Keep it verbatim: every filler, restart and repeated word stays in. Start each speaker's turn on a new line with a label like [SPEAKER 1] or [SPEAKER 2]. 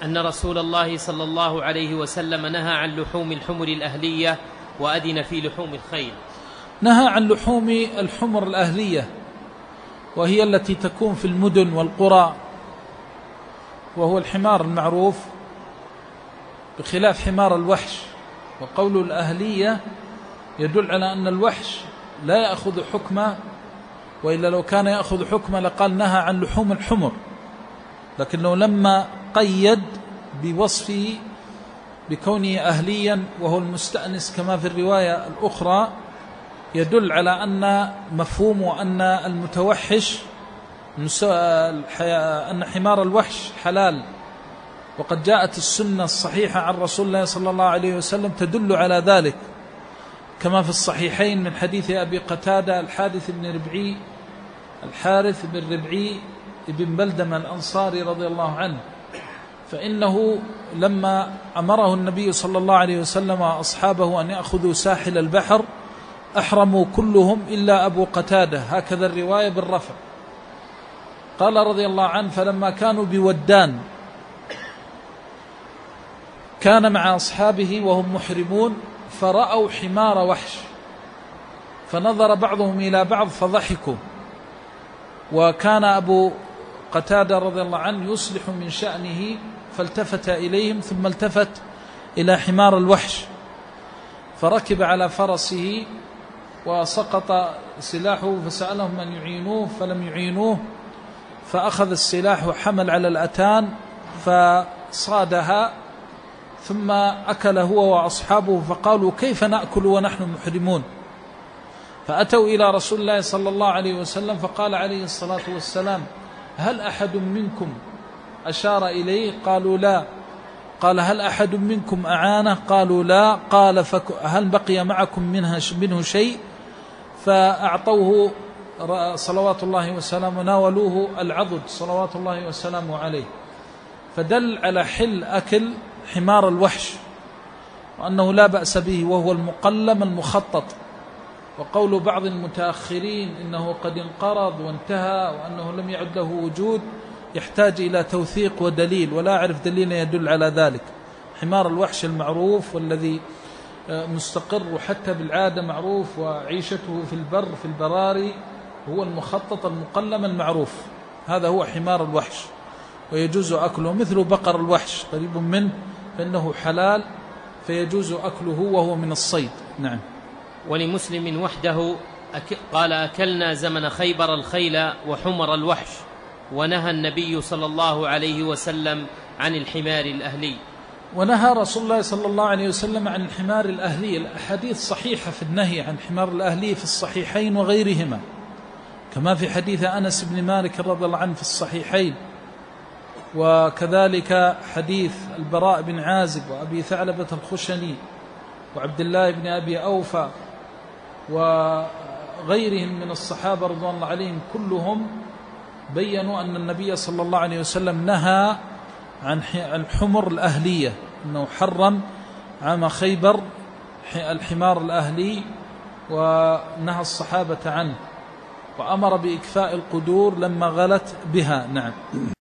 [SPEAKER 1] أن رسول الله صلى الله عليه وسلم نهى عن لحوم الحمر الأهلية وأذن في لحوم الخيل.
[SPEAKER 2] نهى عن لحوم الحمر الأهلية وهي التي تكون في المدن والقرى، وهو الحمار المعروف بخلاف حمار الوحش. وقول الأهلية يدل على أن الوحش لا يأخذ حكمه، وإلا لو كان يأخذ حكمه لقال نهى عن لحوم الحمر، لكنه لما قيد بوصفه بكونه أهليا وهو المستأنس كما في الرواية الأخرى، يدل على أن مفهوم أن المتوحش أن حمار الوحش حلال. وقد جاءت السنة الصحيحة عن رسول الله صلى الله عليه وسلم تدل على ذلك، كما في الصحيحين من حديث أبي قتادة الحارث بن ربعي الحارث بن ربعي بن بلدم الأنصاري رضي الله عنه، فإنه لما أمره النبي صلى الله عليه وسلم أصحابه أن يأخذوا ساحل البحر أحرموا كلهم إلا أبو قتادة، هكذا الرواية بالرفع. قال رضي الله عنه: فلما كانوا بودان كان مع أصحابه وهم محرمون فرأوا حمار وحش، فنظر بعضهم إلى بعض فضحكوا، وكان أبو قتادة رضي الله عنه يصلح من شأنه فالتفت إليهم ثم التفت إلى حمار الوحش فركب على فرسه وسقط سلاحه، فسألهم أن يعينوه فلم يعينوه، فأخذ السلاح وحمل على الأتان فصادها ثم أكل هو وأصحابه، فقالوا: كيف نأكل ونحن محرمون؟ فأتوا إلى رسول الله صلى الله عليه وسلم فقال عليه الصلاة والسلام: هل أحد منكم أشار إليه؟ قالوا: لا. قال: هل أحد منكم أعانه؟ قالوا: لا. قال: هل بقي معكم منها منه شيء؟ فأعطوه صلوات الله وسلامه، ناولوه العضد صلوات الله وسلامه عليه، فدل على حل أكل حمار الوحش وأنه لا بأس به، وهو المقلم المخطط. وقول بعض المتأخرين إنه قد انقرض وانتهى وأنه لم يعد له وجود يحتاج إلى توثيق ودليل، ولا أعرف دليل يدل على ذلك. حمار الوحش المعروف والذي مستقر حتى بالعادة معروف وعيشته في البر في البراري هو المخطط المقلم المعروف، هذا هو حمار الوحش ويجوز أكله، مثل بقر الوحش قريب منه فإنه حلال فيجوز أكله وهو من الصيد. نعم.
[SPEAKER 1] ولمسلم وحده قال: أكلنا زمن خيبر الخيل وحمر الوحش، ونهى النبي صلى الله عليه وسلم عن الحمار الأهلي.
[SPEAKER 2] ونهى رسول الله صلى الله عليه وسلم عن الحمار الأهلي. الأحاديث صحيحة في النهي عن حمار الأهلي في الصحيحين وغيرهما، كما في حديث أنس بن مالك رضي الله عنه في الصحيحين، وكذلك حديث البراء بن عازب وأبي ثعلبة الخشني وعبد الله بن أبي أوفى وغيرهم من الصحابة رضوان الله عليهم، كلهم بيّنوا أن النبي صلى الله عليه وسلم نهى عن الحمر الأهلية، أنه حرم عام خيبر الحمار الأهلي ونهى الصحابة عنه، وأمر بإكفاء القدور لما غلت بها. نعم.